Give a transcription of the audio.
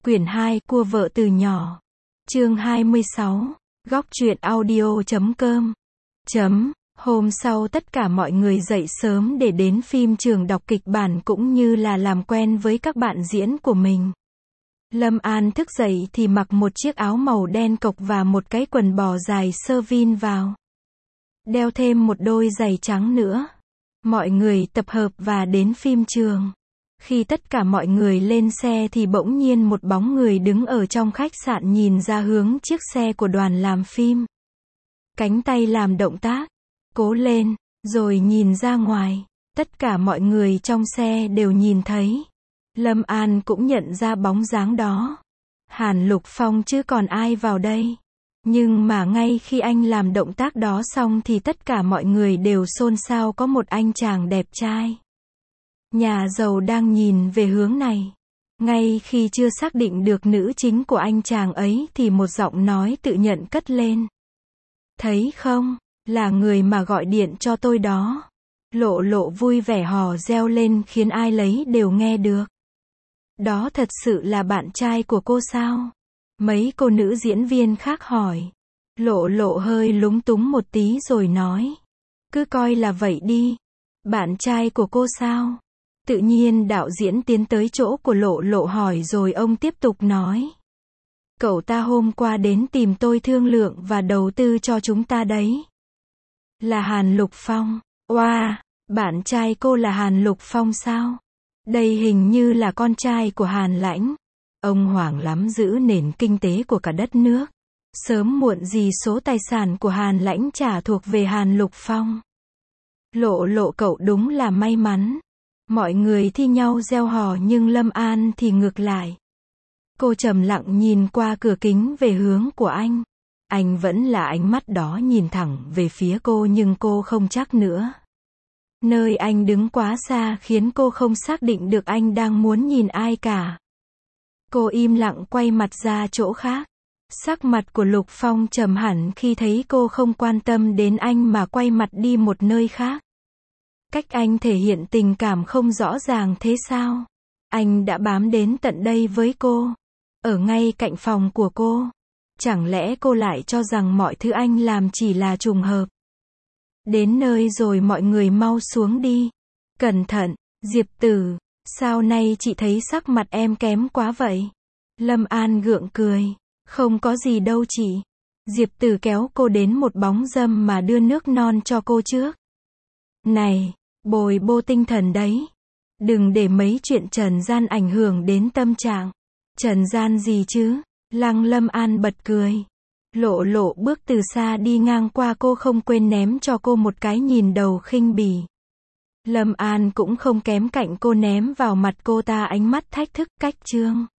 Quyển 2, Cua vợ từ nhỏ. Chương 26. Góc truyện audio.com. Hôm sau tất cả mọi người dậy sớm để đến phim trường đọc kịch bản cũng như là làm quen với các bạn diễn của mình. Lâm An thức dậy thì mặc một chiếc áo màu đen cộc và một cái quần bò dài sơ vin vào. Đeo thêm một đôi giày trắng nữa. Mọi người tập hợp và đến phim trường. Khi tất cả mọi người lên xe thì bỗng nhiên một bóng người đứng ở trong khách sạn nhìn ra hướng chiếc xe của đoàn làm phim. Cánh tay làm động tác, cố lên, rồi nhìn ra ngoài. Tất cả mọi người trong xe đều nhìn thấy. Lâm An cũng nhận ra bóng dáng đó. Hàn Lục Phong chứ còn ai vào đây. Nhưng mà ngay khi anh làm động tác đó xong thì tất cả mọi người đều xôn xao có một anh chàng đẹp trai. Nhà giàu đang nhìn về hướng này. Ngay khi chưa xác định được nữ chính của anh chàng ấy thì một giọng nói tự nhận cất lên. Thấy không, là người mà gọi điện cho tôi đó. Lộ Lộ vui vẻ hò reo lên khiến ai lấy đều nghe được. Đó thật sự là bạn trai của cô sao? Mấy cô nữ diễn viên khác hỏi. Lộ Lộ hơi lúng túng một tí rồi nói. Cứ coi là vậy đi. Bạn trai của cô sao? Tự nhiên đạo diễn tiến tới chỗ của Lộ Lộ hỏi rồi ông tiếp tục nói. Cậu ta hôm qua đến tìm tôi thương lượng và đầu tư cho chúng ta đấy. Là Hàn Lục Phong. Wow, bạn trai cô là Hàn Lục Phong sao? Đây hình như là con trai của Hàn Lãnh. Ông hoảng lắm giữ nền kinh tế của cả đất nước. Sớm muộn gì số tài sản của Hàn Lãnh trả thuộc về Hàn Lục Phong. Lộ Lộ cậu đúng là may mắn. Mọi người thi nhau reo hò nhưng Lâm An thì ngược lại. Cô trầm lặng nhìn qua cửa kính về hướng của anh. Anh vẫn là ánh mắt đó nhìn thẳng về phía cô nhưng cô không chắc nữa. Nơi anh đứng quá xa khiến cô không xác định được anh đang muốn nhìn ai cả. Cô im lặng quay mặt ra chỗ khác. Sắc mặt của Lục Phong trầm hẳn khi thấy cô không quan tâm đến anh mà quay mặt đi một nơi khác. Cách anh thể hiện tình cảm không rõ ràng thế sao? Anh đã bám đến tận đây với cô. Ở ngay cạnh phòng của cô. Chẳng lẽ cô lại cho rằng mọi thứ anh làm chỉ là trùng hợp? Đến nơi rồi mọi người mau xuống đi. Cẩn thận, Diệp Tử. Sao nay chị thấy sắc mặt em kém quá vậy? Lâm An gượng cười. Không có gì đâu chị. Diệp Tử kéo cô đến một bóng râm mà đưa nước non cho cô trước. Này, bồi bô tinh thần đấy. Đừng để mấy chuyện trần gian ảnh hưởng đến tâm trạng. Trần gian gì chứ? Lăng Lâm An bật cười. Lộ Lộ bước từ xa đi ngang qua cô không quên ném cho cô một cái nhìn đầu khinh bỉ. Lâm An cũng không kém cạnh cô ném vào mặt cô ta ánh mắt thách thức. Cách chương